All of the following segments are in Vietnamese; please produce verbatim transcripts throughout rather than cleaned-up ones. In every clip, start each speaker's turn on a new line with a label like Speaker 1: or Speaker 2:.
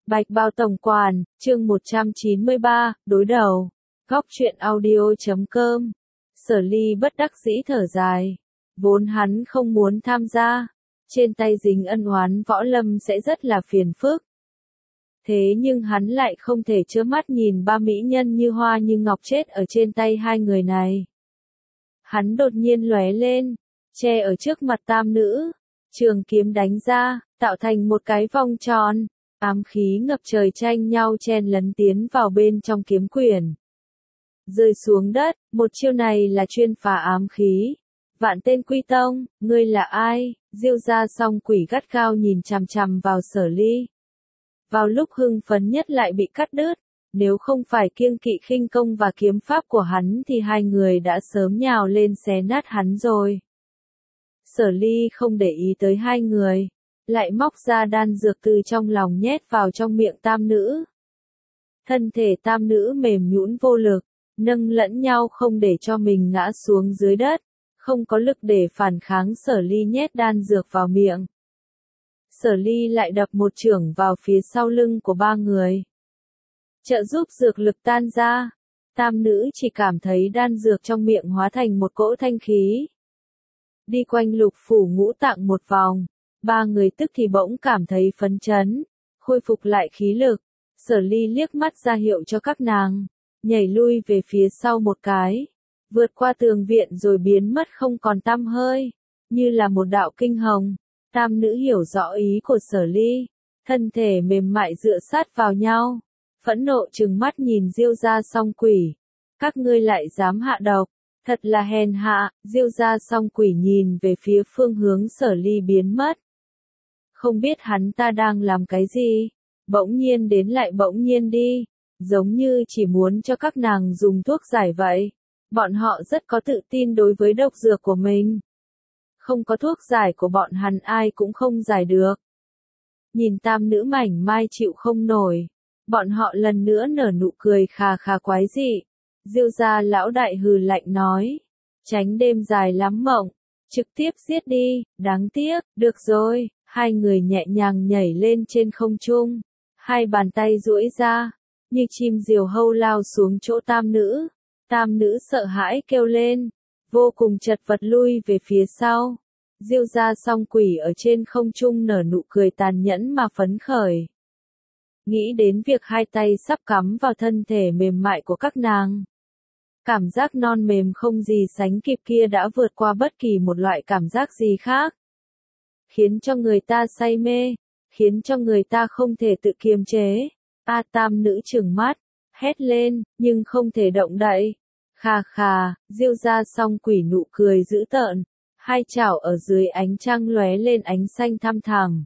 Speaker 1: Bạch Bao Tổng Quản, chương một trăm chín mươi ba, đối đầu. Góc truyện audio chấm com. Sở Ly bất đắc dĩ thở dài. Vốn hắn không muốn tham gia. Trên tay dính ân oán võ lâm sẽ rất là phiền phức. Thế nhưng hắn lại không thể trơ mắt nhìn ba mỹ nhân như hoa như ngọc chết ở trên tay hai người này. Hắn đột nhiên lóe lên, che ở trước mặt tam nữ. Trường kiếm đánh ra, tạo thành một cái vòng tròn. Ám khí ngập trời tranh nhau chen lấn tiến vào bên trong kiếm quyển. Rơi xuống đất, một chiêu này là chuyên phá ám khí. Vạn tên quy tông, ngươi là ai? Diêu ra song quỷ gắt gao nhìn chằm chằm vào Sở Ly. Vào lúc hưng phấn nhất lại bị cắt đứt. Nếu không phải kiêng kỵ khinh công và kiếm pháp của hắn thì hai người đã sớm nhào lên xé nát hắn rồi. Sở Ly không để ý tới hai người. Lại móc ra đan dược từ trong lòng nhét vào trong miệng tam nữ. Thân thể tam nữ mềm nhũn vô lực, nâng lẫn nhau không để cho mình ngã xuống dưới đất, không có lực để phản kháng. Sở Ly nhét đan dược vào miệng. Sở Ly lại đập một chưởng vào phía sau lưng của ba người. Trợ giúp dược lực tan ra, tam nữ chỉ cảm thấy đan dược trong miệng hóa thành một cỗ thanh khí. Đi quanh lục phủ ngũ tạng một vòng. Ba người tức thì bỗng cảm thấy phấn chấn, khôi phục lại khí lực. Sở Ly liếc mắt ra hiệu cho các nàng, nhảy lui về phía sau một cái, vượt qua tường viện rồi biến mất không còn tăm hơi, như là một đạo kinh hồng. Tam nữ hiểu rõ ý của Sở Ly, thân thể mềm mại dựa sát vào nhau, phẫn nộ trừng mắt nhìn Diêu gia song quỷ. Các ngươi lại dám hạ độc, thật là hèn hạ. Diêu gia song quỷ nhìn về phía phương hướng Sở Ly biến mất. Không biết hắn ta đang làm cái gì, bỗng nhiên đến lại bỗng nhiên đi, giống như chỉ muốn cho các nàng dùng thuốc giải vậy. Bọn họ rất có tự tin đối với độc dược của mình. Không có thuốc giải của bọn hắn ai cũng không giải được. Nhìn tam nữ mảnh mai chịu không nổi, bọn họ lần nữa nở nụ cười khà khà quái dị. Diêu gia lão đại hừ lạnh nói, tránh đêm dài lắm mộng, trực tiếp giết đi. Đáng tiếc, được rồi. Hai người nhẹ nhàng nhảy lên trên không trung, hai bàn tay duỗi ra, như chim diều hâu lao xuống chỗ tam nữ. Tam nữ sợ hãi kêu lên, vô cùng chật vật lui về phía sau. Diêu gia song quỷ ở trên không trung nở nụ cười tàn nhẫn mà phấn khởi. Nghĩ đến việc hai tay sắp cắm vào thân thể mềm mại của các nàng. Cảm giác non mềm không gì sánh kịp kia đã vượt qua bất kỳ một loại cảm giác gì khác. Khiến cho người ta say mê, khiến cho người ta không thể tự kiềm chế. A tam nữ trừng mắt, hét lên, nhưng không thể động đậy. Khà khà, Diêu gia song quỷ nụ cười dữ tợn, hai chảo ở dưới ánh trăng lóe lên ánh xanh thăm thẳm.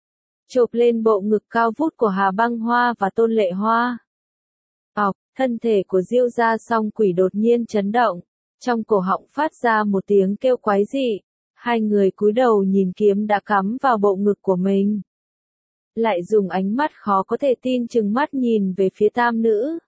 Speaker 1: Chộp lên bộ ngực cao vút của Hà Băng Hoa và Tôn Lệ Hoa. Ọc, thân thể của Diêu gia song quỷ đột nhiên chấn động, trong cổ họng phát ra một tiếng kêu quái dị. Hai người cúi đầu nhìn kiếm đã cắm vào bộ ngực của mình. Lại dùng ánh mắt khó có thể tin trừng mắt nhìn về phía tam nữ.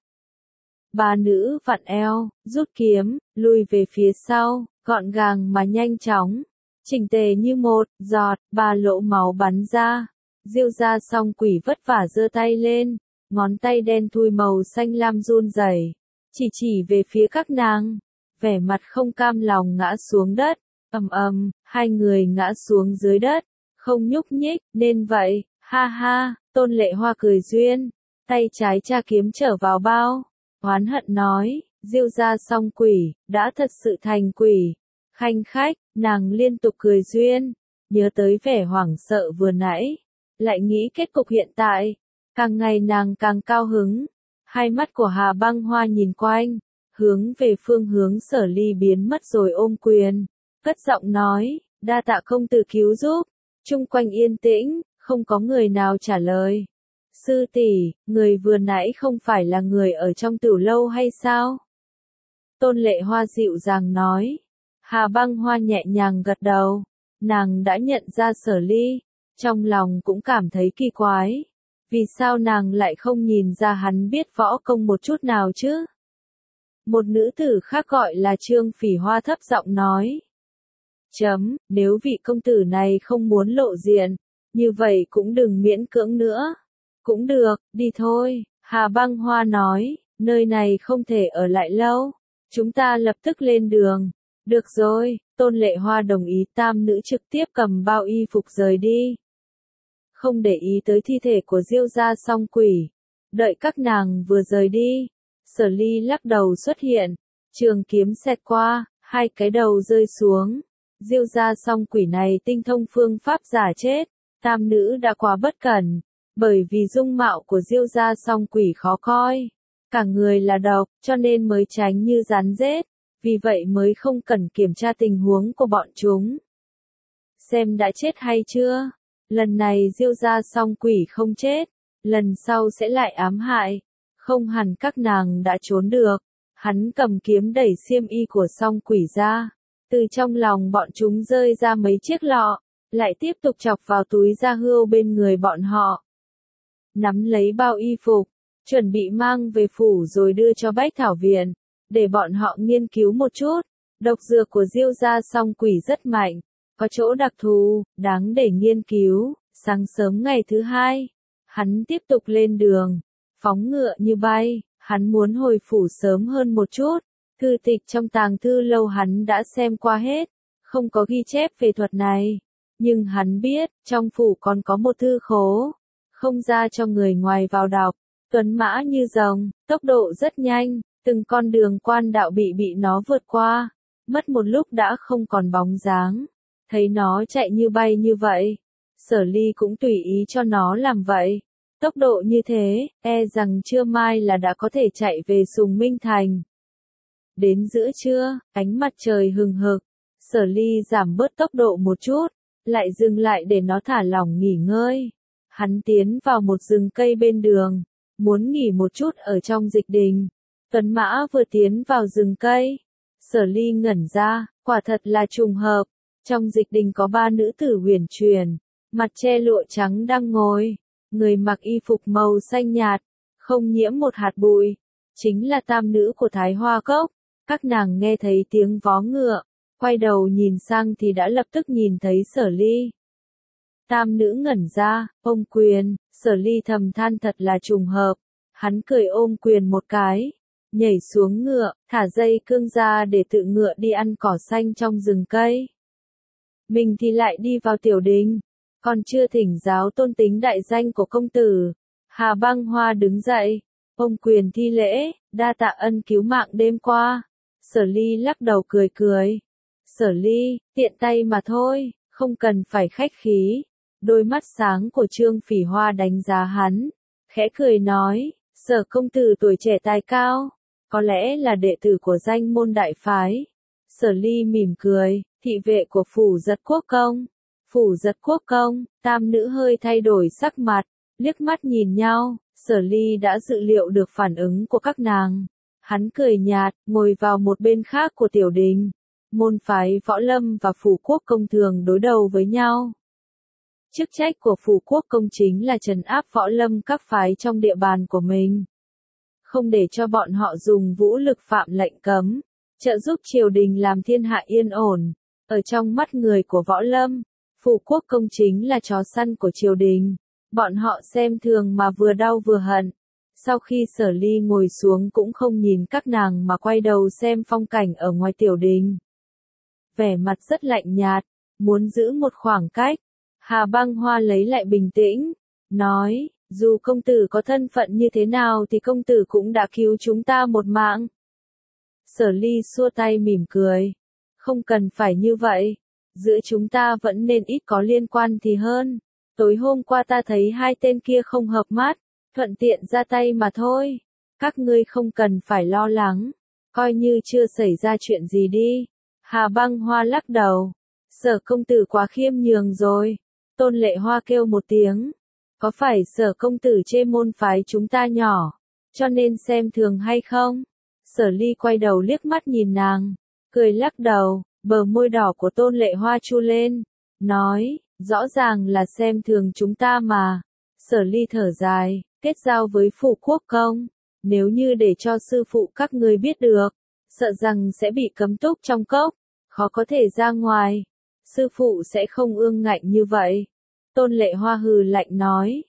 Speaker 1: Ba nữ vặn eo, rút kiếm, lùi về phía sau, gọn gàng mà nhanh chóng. Chỉnh tề như một giọt, ba lỗ máu bắn ra. Diêu gia song quỷ vất vả giơ tay lên, ngón tay đen thui màu xanh lam run rẩy, chỉ chỉ về phía các nàng, vẻ mặt không cam lòng ngã xuống đất. Ầm ầm, hai người ngã xuống dưới đất, không nhúc nhích. Nên vậy, ha ha. Tôn Lệ Hoa cười duyên, tay trái tra kiếm trở vào bao, oán hận nói, Diêu gia song quỷ, đã thật sự thành quỷ. Khanh khách, nàng liên tục cười duyên, nhớ tới vẻ hoảng sợ vừa nãy, lại nghĩ kết cục hiện tại, càng ngày nàng càng cao hứng. Hai mắt của Hà Băng Hoa nhìn quanh, hướng về phương hướng Sở Ly biến mất rồi ôm quyền. Cất giọng nói, đa tạ công tử cứu giúp. Chung quanh yên tĩnh, không có người nào trả lời. Sư tỷ, người vừa nãy không phải là người ở trong tiểu lâu hay sao? Tôn Lệ Hoa dịu dàng nói. Hà Băng Hoa nhẹ nhàng gật đầu. Nàng đã nhận ra Sở Ly, trong lòng cũng cảm thấy kỳ quái. Vì sao nàng lại không nhìn ra hắn biết võ công một chút nào chứ? Một nữ tử khác gọi là Trương Phỉ Hoa thấp giọng nói. Chấm, nếu vị công tử này không muốn lộ diện, như vậy cũng đừng miễn cưỡng nữa. Cũng được, đi thôi, Hà Băng Hoa nói, nơi này không thể ở lại lâu. Chúng ta lập tức lên đường. Được rồi, Tôn Lệ Hoa đồng ý, tam nữ trực tiếp cầm bao y phục rời đi. Không để ý tới thi thể của Diêu gia song quỷ. Đợi các nàng vừa rời đi, Sở Ly lắc đầu xuất hiện, trường kiếm xẹt qua, hai cái đầu rơi xuống. Diêu gia song quỷ này tinh thông phương pháp giả chết, tam nữ đã quá bất cẩn, bởi vì dung mạo của Diêu gia song quỷ khó coi, cả người là độc, cho nên mới tránh như rắn rết, vì vậy mới không cần kiểm tra tình huống của bọn chúng. Xem đã chết hay chưa? Lần này Diêu gia song quỷ không chết, lần sau sẽ lại ám hại. Không hẳn các nàng đã trốn được. Hắn cầm kiếm đẩy xiêm y của song quỷ ra. Từ trong lòng bọn chúng rơi ra mấy chiếc lọ, lại tiếp tục chọc vào túi da hươu bên người bọn họ. Nắm lấy bao y phục, chuẩn bị mang về phủ rồi đưa cho Bách Thảo Viện, để bọn họ nghiên cứu một chút. Độc dược của Diêu gia song quỷ rất mạnh, có chỗ đặc thù, đáng để nghiên cứu. Sáng sớm ngày thứ hai, hắn tiếp tục lên đường, phóng ngựa như bay, hắn muốn hồi phủ sớm hơn một chút. Thư tịch trong tàng thư lâu hắn đã xem qua hết, không có ghi chép về thuật này. Nhưng hắn biết, trong phủ còn có một thư khố, không ra cho người ngoài vào đọc. Tuấn mã như rồng, tốc độ rất nhanh, từng con đường quan đạo bị bị nó vượt qua, mất một lúc đã không còn bóng dáng. Thấy nó chạy như bay như vậy, Sở Ly cũng tùy ý cho nó làm vậy. Tốc độ như thế, e rằng trưa mai là đã có thể chạy về Sùng Minh Thành. Đến giữa trưa, ánh mặt trời hừng hực, Sở Ly giảm bớt tốc độ một chút, lại dừng lại để nó thả lỏng nghỉ ngơi. Hắn tiến vào một rừng cây bên đường, muốn nghỉ một chút ở trong dịch đình. Tuấn mã vừa tiến vào rừng cây, Sở Ly ngẩn ra, quả thật là trùng hợp. Trong dịch đình có ba nữ tử huyền truyền, mặt che lụa trắng đang ngồi, người mặc y phục màu xanh nhạt, không nhiễm một hạt bụi, chính là tam nữ của Thái Hoa Cốc. Các nàng nghe thấy tiếng vó ngựa, quay đầu nhìn sang thì đã lập tức nhìn thấy Sở Ly. Tam nữ ngẩn ra, ôm quyền, Sở Ly thầm than thật là trùng hợp, hắn cười ôm quyền một cái, nhảy xuống ngựa, thả dây cương ra để tự ngựa đi ăn cỏ xanh trong rừng cây. Mình thì lại đi vào tiểu đình, còn chưa thỉnh giáo tôn tính đại danh của công tử. Hà Băng Hoa đứng dậy, ôm quyền thi lễ, đa tạ ân cứu mạng đêm qua. Sở Ly lắc đầu cười cười. Sở Ly, tiện tay mà thôi, không cần phải khách khí. Đôi mắt sáng của Trương Phỉ Hoa đánh giá hắn, khẽ cười nói, Sở công tử tuổi trẻ tài cao, có lẽ là đệ tử của danh môn đại phái. Sở Ly mỉm cười, thị vệ của phủ Giật Quốc Công. Phủ Giật Quốc Công, tam nữ hơi thay đổi sắc mặt, liếc mắt nhìn nhau. Sở Ly đã dự liệu được phản ứng của các nàng. Hắn cười nhạt, ngồi vào một bên khác của tiểu đình. Môn phái Võ Lâm và Phủ Quốc Công thường đối đầu với nhau. Chức trách của Phủ Quốc Công chính là trấn áp Võ Lâm các phái trong địa bàn của mình. Không để cho bọn họ dùng vũ lực phạm lệnh cấm, trợ giúp triều đình làm thiên hạ yên ổn. Ở trong mắt người của Võ Lâm, Phủ Quốc Công chính là chó săn của triều đình. Bọn họ xem thường mà vừa đau vừa hận. Sau khi Sở Ly ngồi xuống cũng không nhìn các nàng mà quay đầu xem phong cảnh ở ngoài tiểu đình. Vẻ mặt rất lạnh nhạt, muốn giữ một khoảng cách. Hà Băng Hoa lấy lại bình tĩnh, nói, dù công tử có thân phận như thế nào thì công tử cũng đã cứu chúng ta một mạng. Sở Ly xua tay mỉm cười, không cần phải như vậy, giữa chúng ta vẫn nên ít có liên quan thì hơn. Tối hôm qua ta thấy hai tên kia không hợp mắt, thuận tiện ra tay mà thôi. Các ngươi không cần phải lo lắng, coi như chưa xảy ra chuyện gì đi. Hà Băng Hoa lắc đầu, Sở công tử quá khiêm nhường rồi. Tôn Lệ Hoa kêu một tiếng, có phải Sở công tử chê môn phái chúng ta nhỏ, cho nên xem thường hay không? Sở Ly quay đầu liếc mắt nhìn nàng, cười lắc đầu, bờ môi đỏ của Tôn Lệ Hoa chu lên, nói, rõ ràng là xem thường chúng ta mà. Sở Ly thở dài, kết giao với Phủ Quốc Công, nếu như để cho sư phụ các ngươi biết được, sợ rằng sẽ bị cấm túc trong cốc, khó có thể ra ngoài. Sư phụ sẽ không ương ngạnh như vậy. Tôn Lệ Hoa hừ lạnh nói,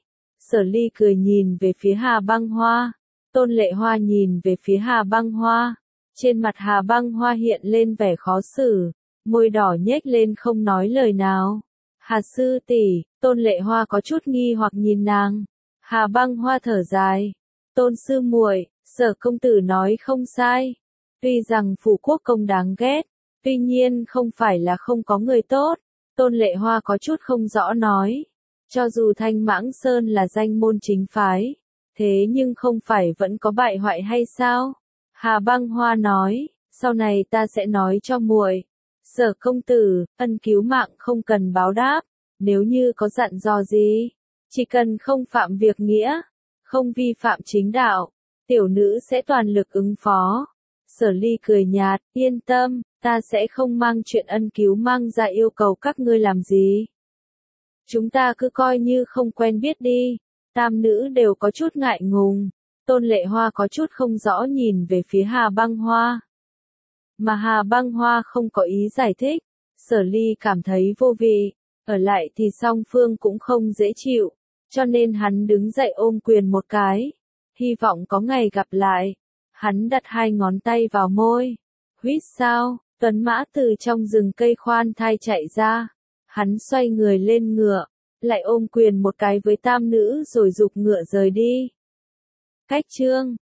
Speaker 1: Sở Ly cười nhìn về phía Hà Băng Hoa. Tôn Lệ Hoa nhìn về phía Hà Băng Hoa. Trên mặt Hà Băng Hoa hiện lên vẻ khó xử, môi đỏ nhếch lên không nói lời nào. Hà sư tỷ, Tôn Lệ Hoa có chút nghi hoặc nhìn nàng. Hà Băng Hoa thở dài. Tôn sư muội, Sở công tử nói không sai. Tuy rằng phủ quốc công đáng ghét, tuy nhiên không phải là không có người tốt. Tôn Lệ Hoa có chút không rõ nói. Cho dù Thanh Mãng Sơn là danh môn chính phái, thế nhưng không phải vẫn có bại hoại hay sao? Hà Băng Hoa nói, sau này ta sẽ nói cho muội. Sở công tử, ân cứu mạng không cần báo đáp, nếu như có dặn dò gì, chỉ cần không phạm việc nghĩa, không vi phạm chính đạo, tiểu nữ sẽ toàn lực ứng phó. Sở Ly cười nhạt, yên tâm, ta sẽ không mang chuyện ân cứu mang ra yêu cầu các ngươi làm gì. Chúng ta cứ coi như không quen biết đi. Tam nữ đều có chút ngại ngùng. Tôn Lệ Hoa có chút không rõ nhìn về phía Hà Băng Hoa. Mà Hà Băng Hoa không có ý giải thích. Sở Ly cảm thấy vô vị. Ở lại thì song phương cũng không dễ chịu. Cho nên hắn đứng dậy ôm quyền một cái. Hy vọng có ngày gặp lại. Hắn đặt hai ngón tay vào môi. Huýt sao, tuấn mã từ trong rừng cây khoan thai chạy ra. Hắn xoay người lên ngựa, lại ôm quyền một cái với tam nữ rồi giục ngựa rời đi. Cách chương